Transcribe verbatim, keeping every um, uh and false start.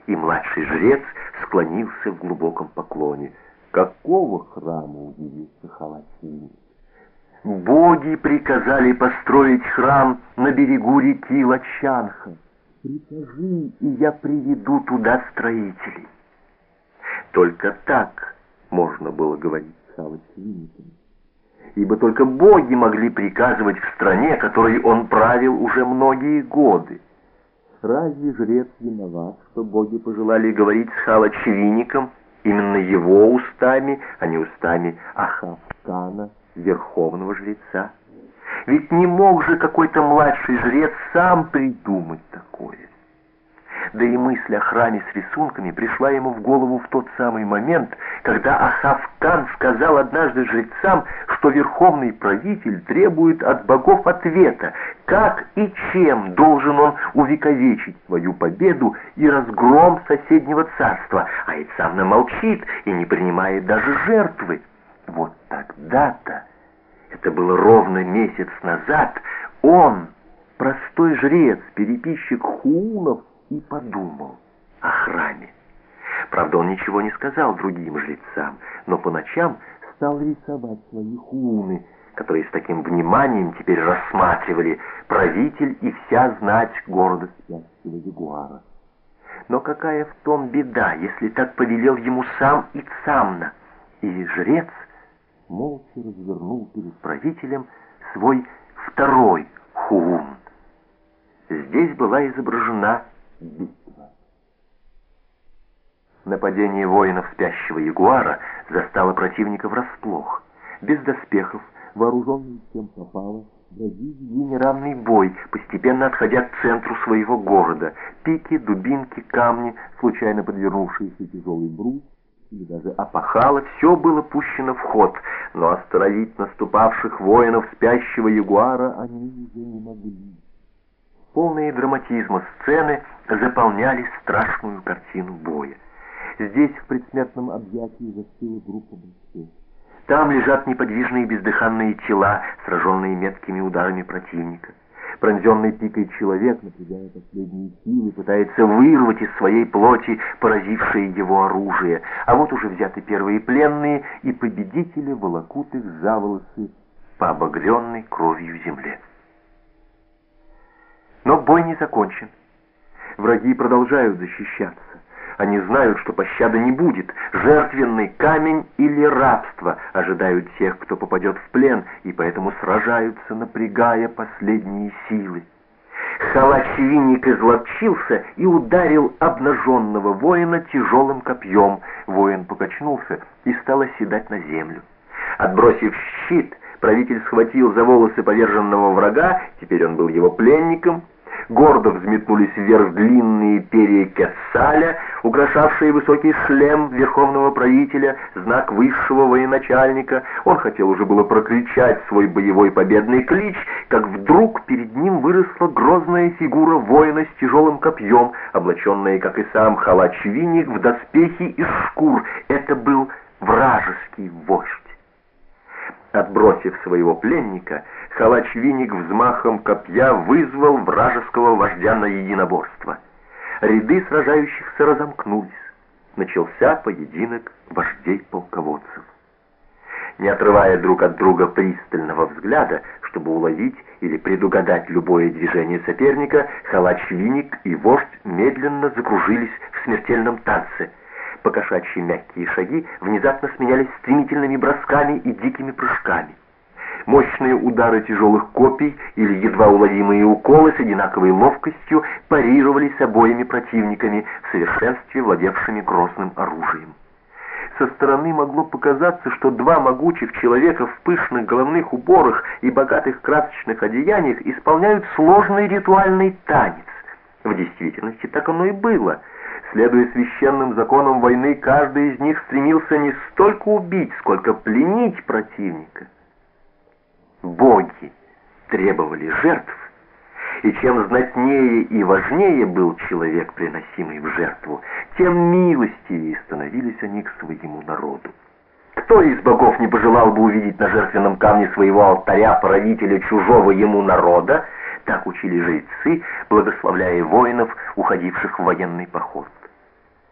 и младший жрец склонился в глубоком поклоне. «Какого храма?» — удивился Халачвиник. «Боги приказали построить храм на берегу реки Лачанха. Прикажи, и я приведу туда строителей». Только так можно было говорить с Халачвиником, ибо только боги могли приказывать в стране, которой он правил уже многие годы. Разве жрец виноват, что боги пожелали говорить с Халачвиником именно его устами, а не устами Ахав-Кана, верховного жреца? Ведь не мог же какой-то младший жрец сам придумать такое. Да и мысль о храме с рисунками пришла ему в голову в тот самый момент, когда Ахав-Кан сказал однажды жрецам, что верховный правитель требует от богов ответа, как и чем должен он увековечить свою победу и разгром соседнего царства, а ведь сам намолчит и не принимает даже жертвы. Вот тогда-то, это было ровно месяц назад, он, простой жрец, переписчик хунов, и подумал о храме. Правда, он ничего не сказал другим жрецам, но по ночам стал рисовать свои хуны, которые с таким вниманием теперь рассматривали правитель и вся знать города спящего ягуара. Но какая в том беда, если так повелел ему сам Ицамна? И жрец молча развернул перед правителем свой второй хуун. Здесь была изображена битва. Нападение воинов спящего ягуара застало противника врасплох. Без доспехов, вооруженный чем попало, враги вели неравный бой, постепенно отходя к центру своего города. Пики, дубинки, камни, случайно подвернувшиеся тяжелый брус или даже опахало, все было пущено в ход, но остановить наступавших воинов спящего ягуара они уже не могли. Полные драматизма сцены заполняли страшную картину боя. Здесь в предсмертном объятии застыла группа бойцов. Там лежат неподвижные бездыханные тела, сраженные меткими ударами противника. Пронзенный пикой человек, напрягая последние силы, пытается вырвать из своей плоти поразившее его оружие. А вот уже взяты первые пленные, и победители волокут их за волосы по обогренной кровью земле. Но бой не закончен. Враги продолжают защищаться. Они знают, что пощады не будет. Жертвенный камень или рабство ожидают тех, кто попадет в плен, и поэтому сражаются, напрягая последние силы. Халачвиник изловчился и ударил обнаженного воина тяжелым копьем. Воин покачнулся и стал оседать на землю. Отбросив щит, правитель схватил за волосы поверженного врага, теперь он был его пленником. Гордо взметнулись вверх длинные перья Кесаля, украшавшие высокий шлем верховного правителя, знак высшего военачальника. Он хотел уже было прокричать свой боевой победный клич, как вдруг перед ним выросла грозная фигура воина с тяжелым копьем, облаченная, как и сам Халачвиник, в доспехи из шкур. Это был вражеский вождь. Отбросив своего пленника, Халачвиник взмахом копья вызвал вражеского вождя на единоборство. Ряды сражающихся разомкнулись. Начался поединок вождей-полководцев. Не отрывая друг от друга пристального взгляда, чтобы уловить или предугадать любое движение соперника, Халачвиник и вождь медленно закружились в смертельном танце. Покошачьи мягкие шаги внезапно сменялись стремительными бросками и дикими прыжками. Мощные удары тяжелых копий или едва уловимые уколы с одинаковой ловкостью парировались обоими противниками, в совершенстве владевшими грозным оружием. Со стороны могло показаться, что два могучих человека в пышных головных уборах и богатых красочных одеяниях исполняют сложный ритуальный танец. В действительности так оно и было. Следуя священным законам войны, каждый из них стремился не столько убить, сколько пленить противника. Боги требовали жертв, и чем знатнее и важнее был человек, приносимый в жертву, тем милостивее становились они к своему народу. Кто из богов не пожелал бы увидеть на жертвенном камне своего алтаря правителя чужого ему народа? Так учили жрецы, благословляя воинов, уходивших в военный поход.